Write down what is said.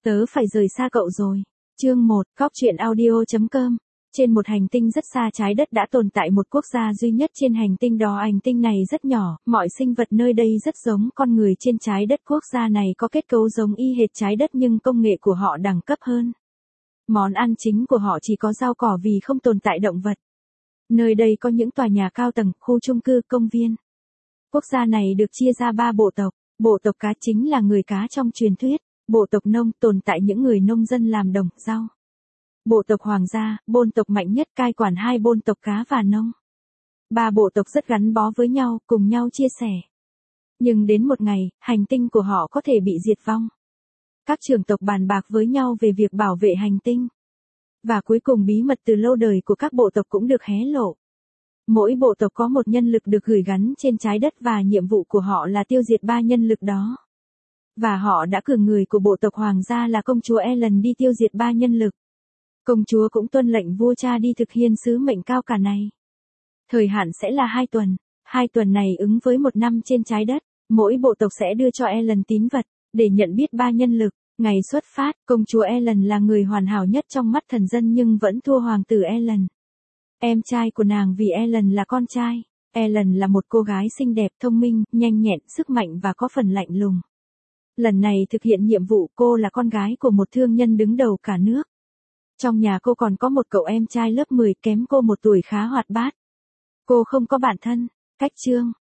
Tớ phải rời xa cậu rồi. Chương 1, Góc truyện audio.com. Trên một hành tinh rất xa trái đất đã tồn tại một quốc gia duy nhất trên hành tinh đó. Hành tinh này rất nhỏ, mọi sinh vật nơi đây rất giống con người trên trái đất. Quốc gia này có kết cấu giống y hệt trái đất nhưng công nghệ của họ đẳng cấp hơn. Món ăn chính của họ chỉ có rau cỏ vì không tồn tại động vật. Nơi đây có những tòa nhà cao tầng, khu chung cư, công viên. Quốc gia này được chia ra 3 bộ tộc. Bộ tộc cá chính là người cá trong truyền thuyết. Bộ tộc nông tồn tại những người nông dân làm đồng, rau. Bộ tộc hoàng gia, bôn tộc mạnh nhất cai quản 2 bôn tộc cá và nông. 3 bộ tộc rất gắn bó với nhau, cùng nhau chia sẻ. Nhưng đến một ngày, hành tinh của họ có thể bị diệt vong. Các trưởng tộc bàn bạc với nhau về việc bảo vệ hành tinh. Và cuối cùng bí mật từ lâu đời của các bộ tộc cũng được hé lộ. Mỗi bộ tộc có một nhân lực được gửi gắn trên trái đất và nhiệm vụ của họ là tiêu diệt 3 nhân lực đó. Và họ đã cử người của bộ tộc hoàng gia là công chúa Ellen đi tiêu diệt 3 nhân lực. Công chúa cũng tuân lệnh vua cha đi thực hiện sứ mệnh cao cả này. Thời hạn sẽ là 2 tuần. 2 tuần này ứng với 1 năm trên trái đất. Mỗi bộ tộc sẽ đưa cho Ellen tín vật, để nhận biết 3 nhân lực. Ngày xuất phát, công chúa Ellen là người hoàn hảo nhất trong mắt thần dân nhưng vẫn thua hoàng tử Ellen. Em trai của nàng vì Ellen là con trai. Ellen là một cô gái xinh đẹp, thông minh, nhanh nhẹn, sức mạnh và có phần lạnh lùng. Lần này thực hiện nhiệm vụ, cô là con gái của một thương nhân đứng đầu cả nước. Trong nhà cô còn có một cậu em trai lớp 10 kém cô 1 tuổi khá hoạt bát. Cô không có bạn thân. Cách chương.